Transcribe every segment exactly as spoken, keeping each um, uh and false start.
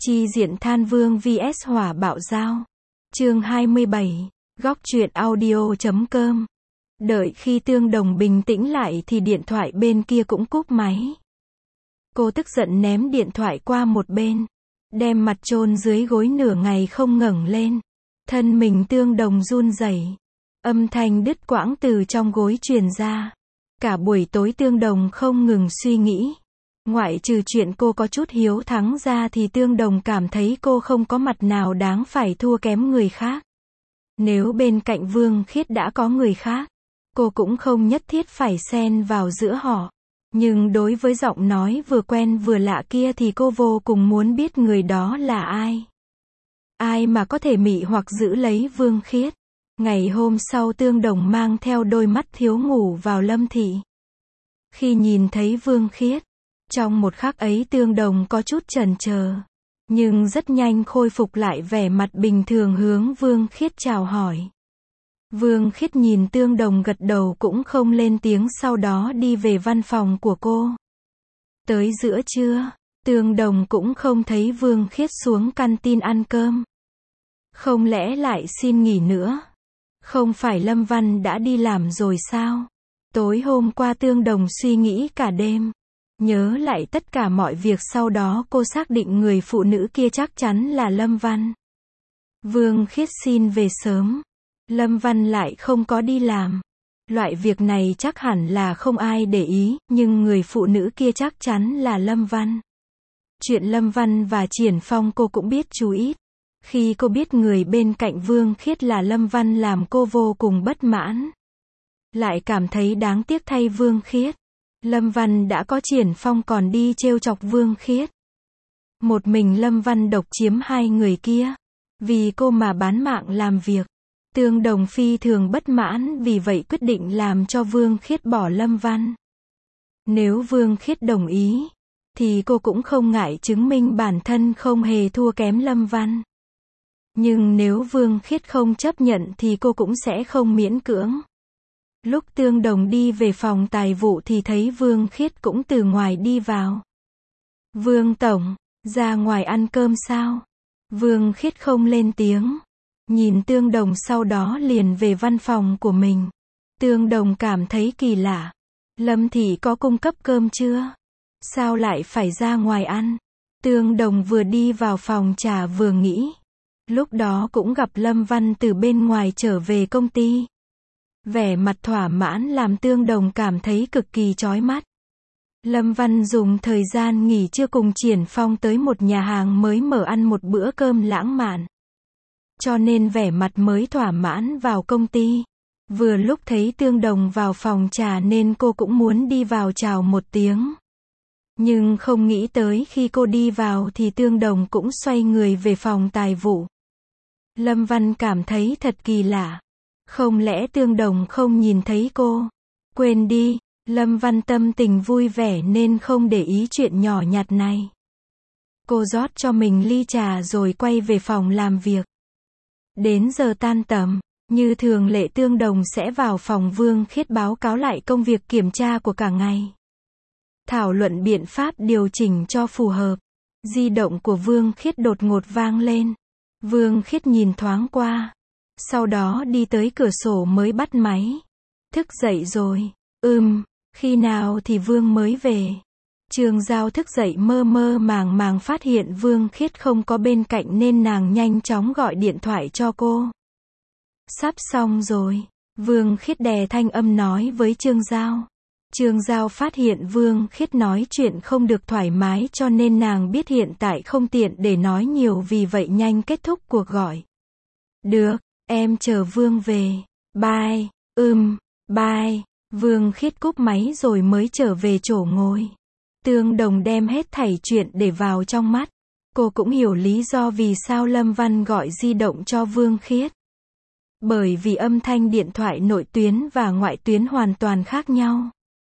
Chi diện than vương vs hỏa bạo dao. Chương hai mươi bảy. Góc truyện audio chấm com. Đợi khi Tương Đồng bình tĩnh lại thì điện thoại bên kia cũng cúp máy. Cô tức giận ném điện thoại qua một bên, đem mặt chôn dưới gối nửa ngày không ngẩng lên. Thân mình Tương Đồng run rẩy, âm thanh đứt quãng từ trong gối truyền ra. Cả buổi tối Tương Đồng không ngừng suy nghĩ. Ngoại trừ chuyện cô có chút hiếu thắng ra thì Tương Đồng cảm thấy cô không có mặt nào đáng phải thua kém người khác. Nếu bên cạnh Vương Khiết đã có người khác, cô cũng không nhất thiết phải xen vào giữa họ. Nhưng đối với giọng nói vừa quen vừa lạ kia thì cô vô cùng muốn biết người đó là ai. Ai mà có thể mị hoặc giữ lấy Vương Khiết. Ngày hôm sau Tương Đồng mang theo đôi mắt thiếu ngủ vào Lâm thị. Khi nhìn thấy Vương Khiết, trong một khắc ấy Tương Đồng có chút chần chờ, nhưng rất nhanh khôi phục lại vẻ mặt bình thường hướng Vương Khiết chào hỏi. Vương Khiết nhìn Tương Đồng gật đầu cũng không lên tiếng, sau đó đi về văn phòng của cô. Tới giữa trưa, Tương Đồng cũng không thấy Vương Khiết xuống canteen ăn cơm. Không lẽ lại xin nghỉ nữa? Không phải Lâm Văn đã đi làm rồi sao? Tối hôm qua Tương Đồng suy nghĩ cả đêm, nhớ lại tất cả mọi việc, sau đó cô xác định người phụ nữ kia chắc chắn là Lâm Văn. Vương Khiết xin về sớm, Lâm Văn lại không có đi làm. Loại việc này chắc hẳn là không ai để ý, nhưng người phụ nữ kia chắc chắn là Lâm Văn. Chuyện Lâm Văn và Triển Phong cô cũng biết chú ít. Khi cô biết người bên cạnh Vương Khiết là Lâm Văn làm cô vô cùng bất mãn. Lại cảm thấy đáng tiếc thay Vương Khiết. Lâm Văn đã có Triển Phong còn đi trêu chọc Vương Khiết. Một mình Lâm Văn độc chiếm hai người kia. Vì cô mà bán mạng làm việc. Tương Đồng phi thường bất mãn, vì vậy quyết định làm cho Vương Khiết bỏ Lâm Văn. Nếu Vương Khiết đồng ý, thì cô cũng không ngại chứng minh bản thân không hề thua kém Lâm Văn. Nhưng nếu Vương Khiết không chấp nhận thì cô cũng sẽ không miễn cưỡng. Lúc Tương Đồng đi về phòng tài vụ thì thấy Vương Khiết cũng từ ngoài đi vào. Vương Tổng, ra ngoài ăn cơm sao? Vương Khiết không lên tiếng. Nhìn Tương Đồng sau đó liền về văn phòng của mình. Tương Đồng cảm thấy kỳ lạ. Lâm thị có cung cấp cơm chưa? Sao lại phải ra ngoài ăn? Tương Đồng vừa đi vào phòng trà vừa nghĩ. Lúc đó cũng gặp Lâm Văn từ bên ngoài trở về công ty. Vẻ mặt thỏa mãn làm Tương Đồng cảm thấy cực kỳ chói mắt. Lâm Văn dùng thời gian nghỉ trưa cùng Triển Phong tới một nhà hàng mới mở ăn một bữa cơm lãng mạn. Cho nên vẻ mặt mới thỏa mãn vào công ty. Vừa lúc thấy Tương Đồng vào phòng trà nên cô cũng muốn đi vào chào một tiếng. Nhưng không nghĩ tới khi cô đi vào thì Tương Đồng cũng xoay người về phòng tài vụ. Lâm Văn cảm thấy thật kỳ lạ. Không lẽ Tương Đồng không nhìn thấy cô? Quên đi, Lâm Văn tâm tình vui vẻ nên không để ý chuyện nhỏ nhặt này. Cô rót cho mình ly trà rồi quay về phòng làm việc. Đến giờ tan tầm, như thường lệ Tương Đồng sẽ vào phòng Vương Khiết báo cáo lại công việc kiểm tra của cả ngày. Thảo luận biện pháp điều chỉnh cho phù hợp. Di động của Vương Khiết đột ngột vang lên. Vương Khiết nhìn thoáng qua. Sau đó đi tới cửa sổ mới bắt máy. Thức dậy rồi. Ừm, khi nào thì Vương mới về? Trường Giao thức dậy mơ mơ màng màng phát hiện Vương Khiết không có bên cạnh nên nàng nhanh chóng gọi điện thoại cho cô. Sắp xong rồi. Vương Khiết đè thanh âm nói với Trương Giao. Trương Giao phát hiện Vương Khiết nói chuyện không được thoải mái cho nên nàng biết hiện tại không tiện để nói nhiều, vì vậy nhanh kết thúc cuộc gọi. Được, em chờ Vương về. Bye. Ừm, bye. Vương Khiết cúp máy rồi mới trở về chỗ ngồi. Tương Đồng đem hết thảy chuyện để vào trong mắt. Cô cũng hiểu lý do vì sao Lâm Văn gọi di động cho Vương Khiết. Bởi vì âm thanh điện thoại nội tuyến và ngoại tuyến hoàn toàn khác nhau.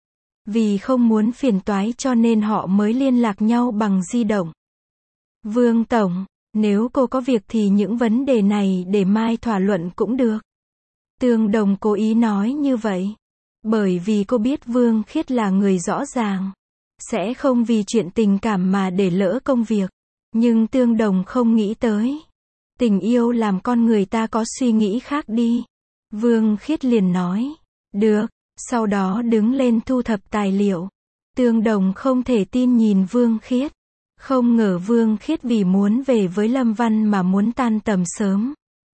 Vì không muốn phiền toái cho nên họ mới liên lạc nhau bằng di động. Vương Tổng, nếu cô có việc thì những vấn đề này để mai thảo luận cũng được. Tương Đồng cố ý nói như vậy. Bởi vì cô biết Vương Khiết là người rõ ràng. Sẽ không vì chuyện tình cảm mà để lỡ công việc. Nhưng Tương Đồng không nghĩ tới. Tình yêu làm con người ta có suy nghĩ khác đi. Vương Khiết liền nói. Được, sau đó đứng lên thu thập tài liệu. Tương Đồng không thể tin nhìn Vương Khiết. Không ngờ Vương Khiết vì muốn về với Lâm Văn mà muốn tan tầm sớm.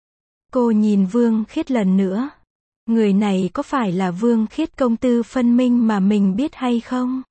Cô nhìn Vương Khiết lần nữa. Người này có phải là Vương Khiết công tư phân minh mà mình biết hay không?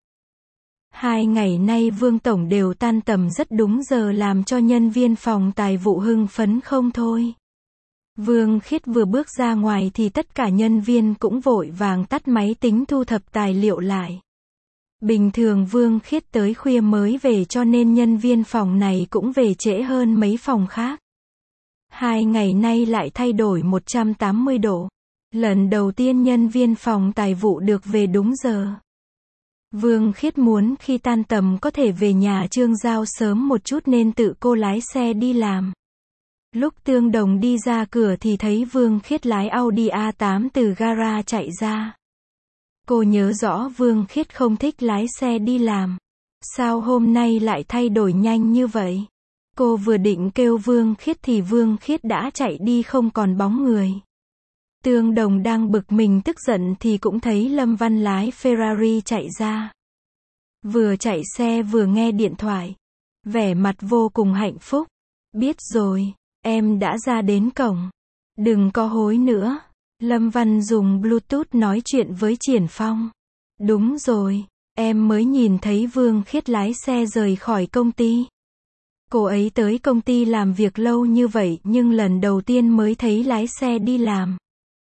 Hai ngày nay Vương Tổng đều tan tầm rất đúng giờ làm cho nhân viên phòng tài vụ hưng phấn không thôi. Vương Khiết vừa bước ra ngoài thì tất cả nhân viên cũng vội vàng tắt máy tính thu thập tài liệu lại. Bình thường Vương Khiết tới khuya mới về cho nên nhân viên phòng này cũng về trễ hơn mấy phòng khác. Hai ngày nay lại thay đổi một trăm tám mươi độ. Lần đầu tiên nhân viên phòng tài vụ được về đúng giờ. Vương Khiết muốn khi tan tầm có thể về nhà Trương Giao sớm một chút nên tự cô lái xe đi làm. Lúc Tương Đồng đi ra cửa thì thấy Vương Khiết lái Audi a tám từ gara chạy ra. Cô nhớ rõ Vương Khiết không thích lái xe đi làm. Sao hôm nay lại thay đổi nhanh như vậy? Cô vừa định kêu Vương Khiết thì Vương Khiết đã chạy đi không còn bóng người. Tương Đồng đang bực mình tức giận thì cũng thấy Lâm Văn lái Ferrari chạy ra. Vừa chạy xe vừa nghe điện thoại. Vẻ mặt vô cùng hạnh phúc. Biết rồi, em đã ra đến cổng. Đừng có hối nữa. Lâm Văn dùng Bluetooth nói chuyện với Triển Phong. Đúng rồi, em mới nhìn thấy Vương Khiết lái xe rời khỏi công ty. Cô ấy tới công ty làm việc lâu như vậy nhưng lần đầu tiên mới thấy lái xe đi làm.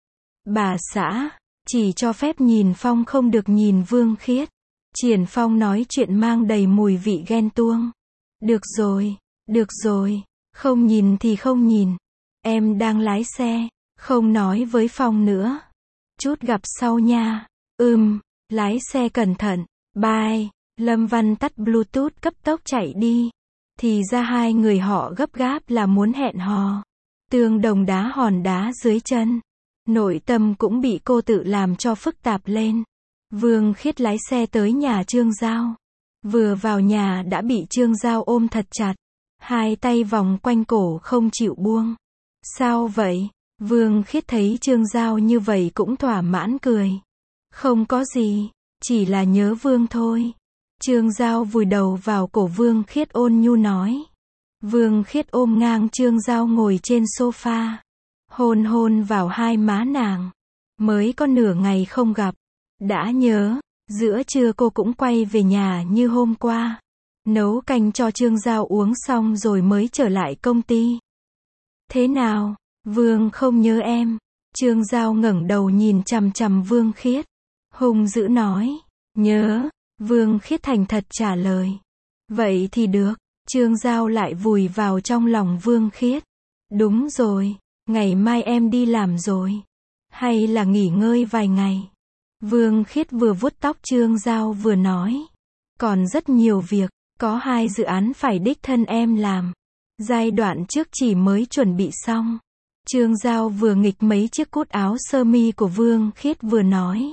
Bà xã, chỉ cho phép nhìn Phong không được nhìn Vương Khiết. Triển Phong nói chuyện mang đầy mùi vị ghen tuông. Được rồi, được rồi, không nhìn thì không nhìn. Em đang lái xe, không nói với Phong nữa. Chút gặp sau nha. Ừm, lái xe cẩn thận, bye. Lâm Văn tắt Bluetooth cấp tốc chạy đi. Thì ra hai người họ gấp gáp là muốn hẹn hò. Tương Đồng đá hòn đá dưới chân. Nội tâm cũng bị cô tự làm cho phức tạp lên. Vương Khiết lái xe tới nhà Trương Giao. Vừa vào nhà đã bị Trương Giao ôm thật chặt. Hai tay vòng quanh cổ không chịu buông. Sao vậy? Vương Khiết thấy Trương Giao như vậy cũng thỏa mãn cười. Không có gì, chỉ là nhớ Vương thôi. Trương Giao vùi đầu vào cổ Vương Khiết ôn nhu nói. Vương Khiết ôm ngang Trương Giao ngồi trên sofa. Hôn hôn vào hai má nàng. Mới có nửa ngày không gặp. Đã nhớ, giữa trưa cô cũng quay về nhà như hôm qua. Nấu canh cho Trương Giao uống xong rồi mới trở lại công ty. Thế nào, Vương không nhớ em? Trương Giao ngẩng đầu nhìn chằm chằm Vương Khiết. Hung dữ nói, nhớ. Vương Khiết thành thật trả lời. Vậy thì được. Trương Giao lại vùi vào trong lòng Vương Khiết. Đúng rồi, ngày mai em đi làm rồi. Hay là nghỉ ngơi vài ngày? Vương Khiết vừa vuốt tóc Trương Giao vừa nói. Còn rất nhiều việc, có hai dự án phải đích thân em làm. Giai đoạn trước chỉ mới chuẩn bị xong. Trương Giao vừa nghịch mấy chiếc cúc áo sơ mi của Vương Khiết vừa nói.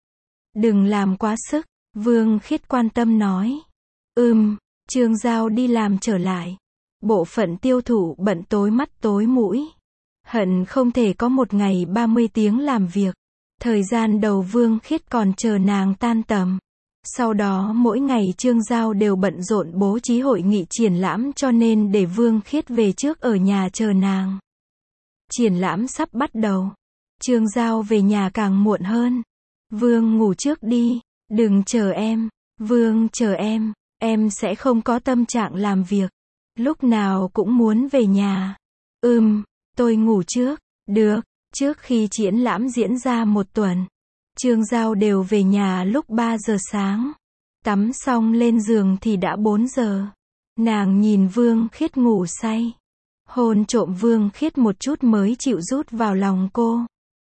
Đừng làm quá sức, Vương Khiết quan tâm nói. Ừm, Trương Giao đi làm trở lại. Bộ phận tiêu thụ bận tối mắt tối mũi. Hận không thể có một ngày ba mươi tiếng làm việc. Thời gian đầu Vương Khiết còn chờ nàng tan tầm. Sau đó mỗi ngày Trương Giao đều bận rộn bố trí hội nghị triển lãm cho nên để Vương Khiết về trước ở nhà chờ nàng. Triển lãm sắp bắt đầu. Trương Giao về nhà càng muộn hơn. Vương ngủ trước đi, đừng chờ em. Vương chờ em, em sẽ không có tâm trạng làm việc. Lúc nào cũng muốn về nhà. Ừm, tôi ngủ trước. Được, trước khi triển lãm diễn ra một tuần. Trương Giao đều về nhà lúc ba giờ sáng. Tắm xong lên giường thì đã bốn giờ. Nàng nhìn Vương Khiết ngủ say. Hôn trộm Vương Khiết một chút mới chịu rút vào lòng cô.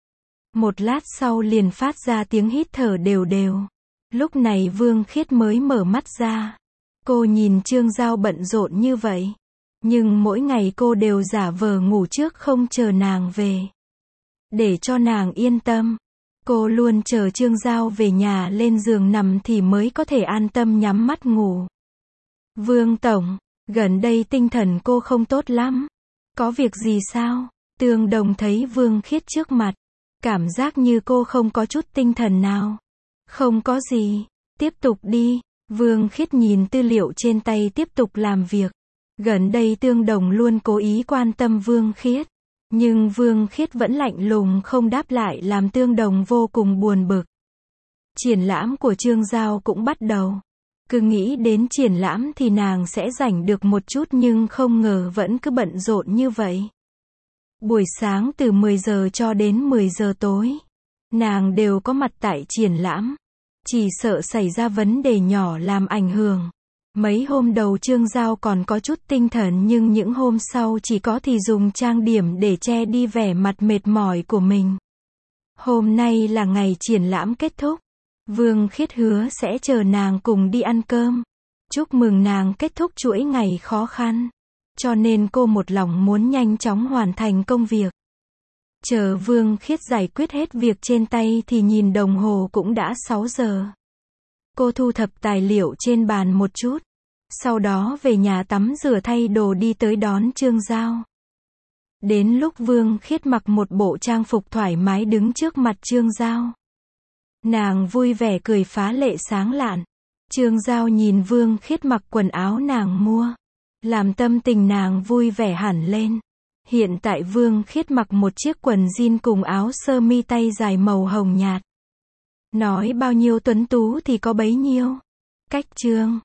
Một lát sau liền phát ra tiếng hít thở đều đều. Lúc này Vương Khiết mới mở mắt ra. Cô nhìn Trương Giao bận rộn như vậy. Nhưng mỗi ngày cô đều giả vờ ngủ trước không chờ nàng về. Để cho nàng yên tâm. Cô luôn chờ Trương Giao về nhà lên giường nằm thì mới có thể an tâm nhắm mắt ngủ. Vương Tổng, Gần đây tinh thần cô không tốt lắm. Có việc gì sao? Tương Đồng thấy Vương Khiết trước mặt. Cảm giác như cô không có chút tinh thần nào. Không có gì. Tiếp tục đi. Vương Khiết nhìn tư liệu trên tay tiếp tục làm việc. Gần đây Tương Đồng luôn cố ý quan tâm Vương Khiết. Nhưng Vương Khiết vẫn lạnh lùng không đáp lại làm Tương Đồng vô cùng buồn bực. Triển lãm của Trương Giao cũng bắt đầu. Cứ nghĩ đến triển lãm thì nàng sẽ rảnh được một chút nhưng không ngờ vẫn cứ bận rộn như vậy. Buổi sáng từ mười giờ cho đến mười giờ tối, nàng đều có mặt tại triển lãm. Chỉ sợ xảy ra vấn đề nhỏ làm ảnh hưởng. Mấy hôm đầu Trương Giao còn có chút tinh thần nhưng những hôm sau chỉ có thì dùng trang điểm để che đi vẻ mặt mệt mỏi của mình. Hôm nay là ngày triển lãm kết thúc. Vương Khiết hứa sẽ chờ nàng cùng đi ăn cơm. Chúc mừng nàng kết thúc chuỗi ngày khó khăn. Cho nên cô một lòng muốn nhanh chóng hoàn thành công việc. Chờ Vương Khiết giải quyết hết việc trên tay thì nhìn đồng hồ cũng đã sáu giờ. Cô thu thập tài liệu trên bàn một chút. Sau đó về nhà tắm rửa thay đồ đi tới đón Trương Giao. Đến lúc Vương Khiết mặc một bộ trang phục thoải mái đứng trước mặt Trương Giao. Nàng vui vẻ cười phá lệ sáng lạn. Trương Giao nhìn Vương Khiết mặc quần áo nàng mua. Làm tâm tình nàng vui vẻ hẳn lên. Hiện tại Vương Khiết mặc một chiếc quần jean cùng áo sơ mi tay dài màu hồng nhạt. Nói bao nhiêu tuấn tú thì có bấy nhiêu. Cách Trương